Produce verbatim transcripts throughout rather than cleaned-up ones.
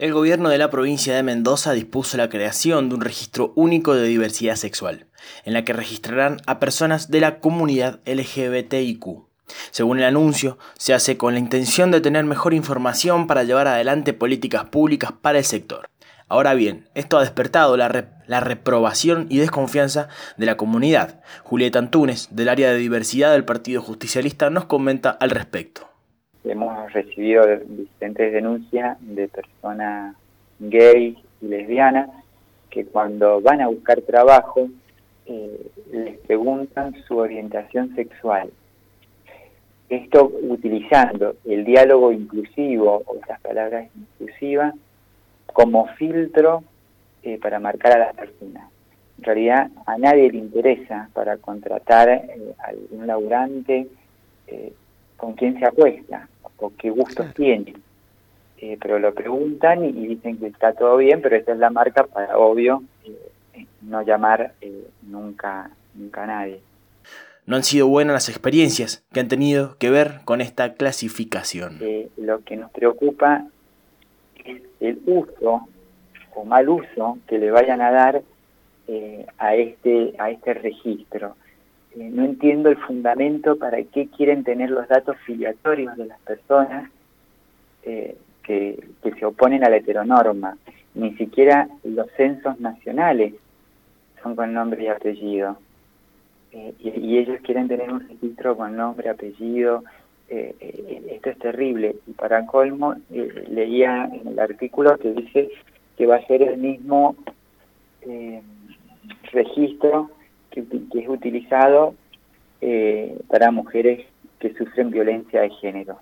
El gobierno de la provincia de Mendoza dispuso la creación de un registro único de diversidad sexual, en la que registrarán a personas de la comunidad L G B T I Q. Según el anuncio, se hace con la intención de tener mejor información para llevar adelante políticas públicas para el sector. Ahora bien, esto ha despertado la, rep la reprobación y desconfianza de la comunidad. Julieta Antunes, del área de diversidad del Partido Justicialista, nos comenta al respecto. Hemos recibido diferentes denuncias de personas gays y lesbianas que cuando van a buscar trabajo eh, les preguntan su orientación sexual. Esto utilizando el diálogo inclusivo o las palabras inclusivas como filtro eh, para marcar a las personas. En realidad a nadie le interesa para contratar eh, a algún laburante eh, con quién se acuesta o qué gustos claro. tiene. Eh, pero lo preguntan y, y dicen que está todo bien, pero esa es la marca para, obvio, eh, no llamar eh, nunca, nunca a nadie. No han sido buenas las experiencias que han tenido que ver con esta clasificación. Eh, lo que nos preocupa es el uso o mal uso que le vayan a dar eh, a este a este registro. Eh, no entiendo el fundamento para qué quieren tener los datos filiatorios de las personas eh, que, que se oponen a la heteronorma. Ni siquiera los censos nacionales son con nombre y apellido. Eh, y, y ellos quieren tener un registro con nombre, apellido. Eh, eh, esto es terrible. Y para colmo, eh, leía en el artículo que dice que va a ser el mismo eh, registro que, que es utilizado eh, para mujeres que sufren violencia de género.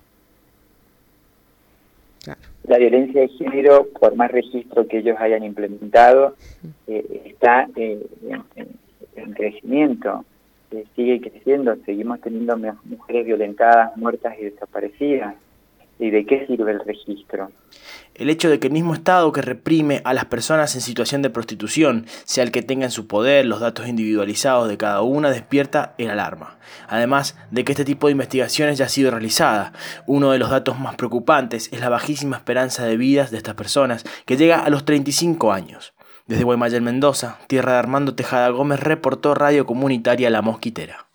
Claro. La violencia de género, por más registro que ellos hayan implementado, eh, está eh, en, en crecimiento. Eh, sigue creciendo, seguimos teniendo mujeres violentadas, muertas y desaparecidas. ¿Y de qué sirve el registro? El hecho de que el mismo Estado que reprime a las personas en situación de prostitución sea el que tenga en su poder los datos individualizados de cada una despierta el alarma. Además de que este tipo de investigaciones ya ha sido realizada, uno de los datos más preocupantes es la bajísima esperanza de vidas de estas personas, que llega a los treinta y cinco años. Desde Guaymallén, Mendoza, tierra de Armando Tejada Gómez, reportó Radio Comunitaria La Mosquitera.